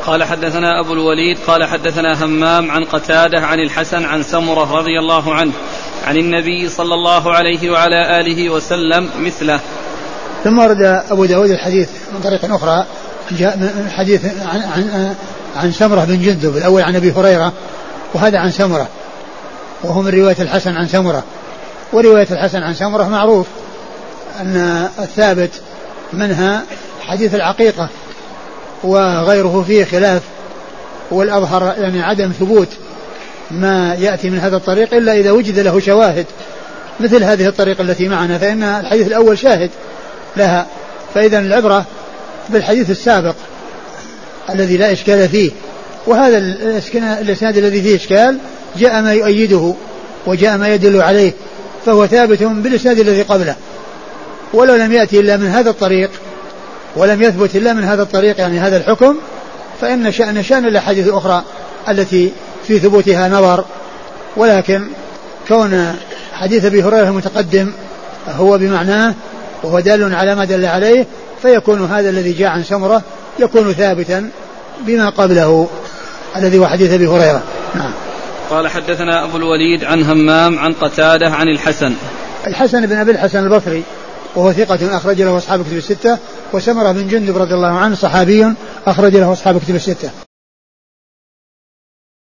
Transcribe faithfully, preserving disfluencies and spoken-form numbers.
قال حدثنا أبو الوليد قال حدثنا همام عن قتادة عن الحسن عن سمرة رضي الله عنه عن النبي صلى الله عليه وعلى آله وسلم مثله. ثم ورد أبو داود الحديث من طريق أخرى جاء من حديث عن, عن, عن سمرة بن جندب، الأول عن أبي هريرة وهذا عن سمرة، وهو من رواية الحسن عن سمرة. ورواية الحسن عن سمرة معروف أن الثابت منها حديث العقيقة، وغيره فيه خلاف، والأظهر يعني عدم ثبوت ما يأتي من هذا الطريق إلا إذا وجد له شواهد مثل هذه الطريقة التي معنا، فإن الحديث الأول شاهد لها، فإذا العبرة بالحديث السابق الذي لا إشكال فيه، وهذا الإسناد الذي فيه إشكال جاء ما يؤيده وجاء ما يدل عليه، فهو ثابت بالإسناد الذي قبله، ولو لم يأتي إلا من هذا الطريق ولم يثبت إلا من هذا الطريق يعني هذا الحكم، فإن شأن شأن الأحاديث الأخرى التي في ثبوتها نظر. ولكن كون حديث أبي هريرة المتقدم هو بمعناه وهو دال على ما دل عليه، فيكون هذا الذي جاء عن سمرة يكون ثابتا بما قبله الذي هو حديث أبي هريرة. نعم. قال حدثنا أبو الوليد عن همام عن قتادة عن الحسن. الحسن بن أبي الحسن البصري وهو ثقة أخرج له أصحاب كتب الستة، وسمرة بن جندب رضي الله عنه صحابي أخرج له أصحاب كتب الستة.